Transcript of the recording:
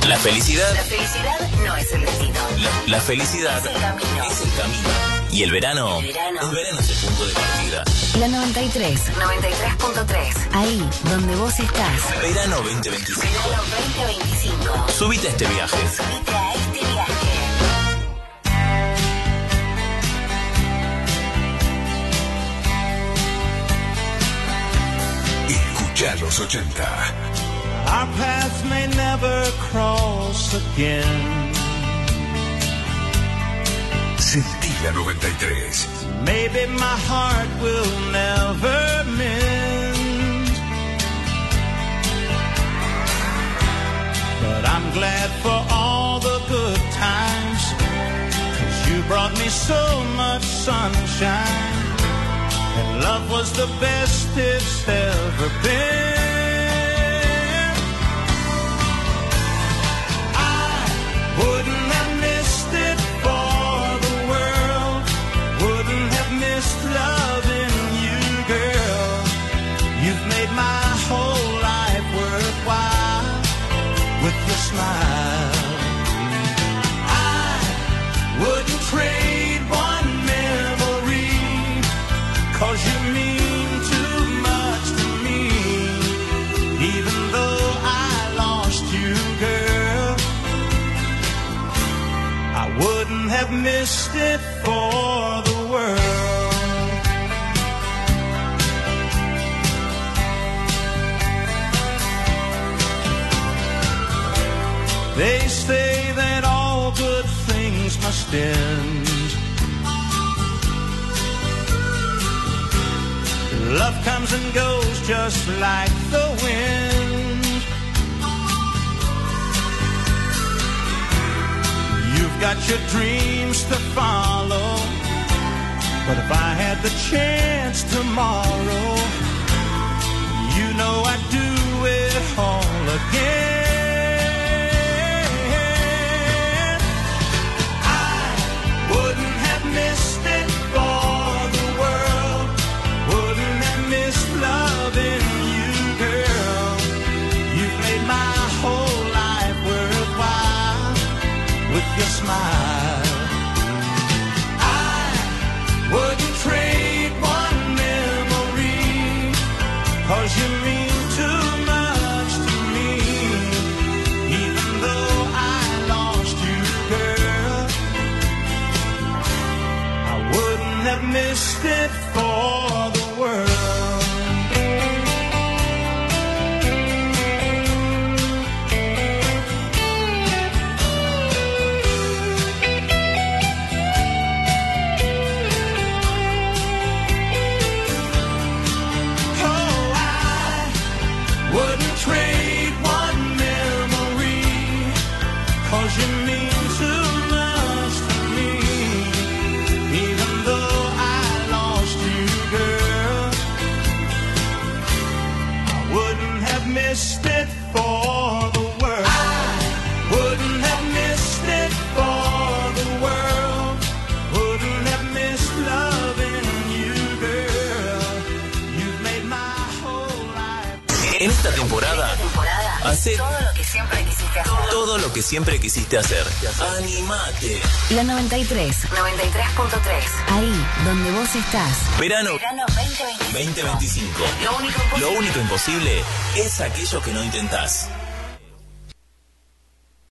La felicidad no es el destino. La felicidad Es el camino. es el camino. Y el verano es el punto de partida. La 93.3. Ahí donde vos estás. Verano 2025. Verano 2025. Subite a este viaje. Subite a este viaje. Escucha los 80. Our paths may never cross again. Sentí la 93. Maybe my heart will never mend. But I'm glad for all the good times, 'cause you brought me so much sunshine. And love was the best it's ever been. Wouldn't have missed it for the world. Wouldn't have missed loving you, girl. You've made my whole life worthwhile with your smile. I wouldn't trade one memory, 'cause you mean too much to me. Even though I lost you, girl, I wouldn't have missed it for the world. They say that all good things must end. Love comes and goes just like the wind. You've got your dreams to follow, but if I had the chance tomorrow, you know I'd do it all again. I wouldn't have missed it for the world. Wouldn't have missed loving you, girl. You've made my whole life worthwhile with your smile. I wouldn't trade one memory, 'cause you mean too much to me. Even though I lost you, girl, I wouldn't have missed it for the world. Wouldn't trade one memory, 'cause you mean too much to me. Even though I lost you, girl, I wouldn't have missed it for the world. I wouldn't have missed it for the world. Wouldn't have missed loving you, girl. You've made my whole life. En esta temporada, hacé Todo lo que siempre quisiste hacer. todo lo que siempre quisiste hacer. ¡Animate! La 93.3. Ahí donde vos estás. Verano Verano 2025. 2025. Lo único imposible. Lo único imposible es aquello que no intentás.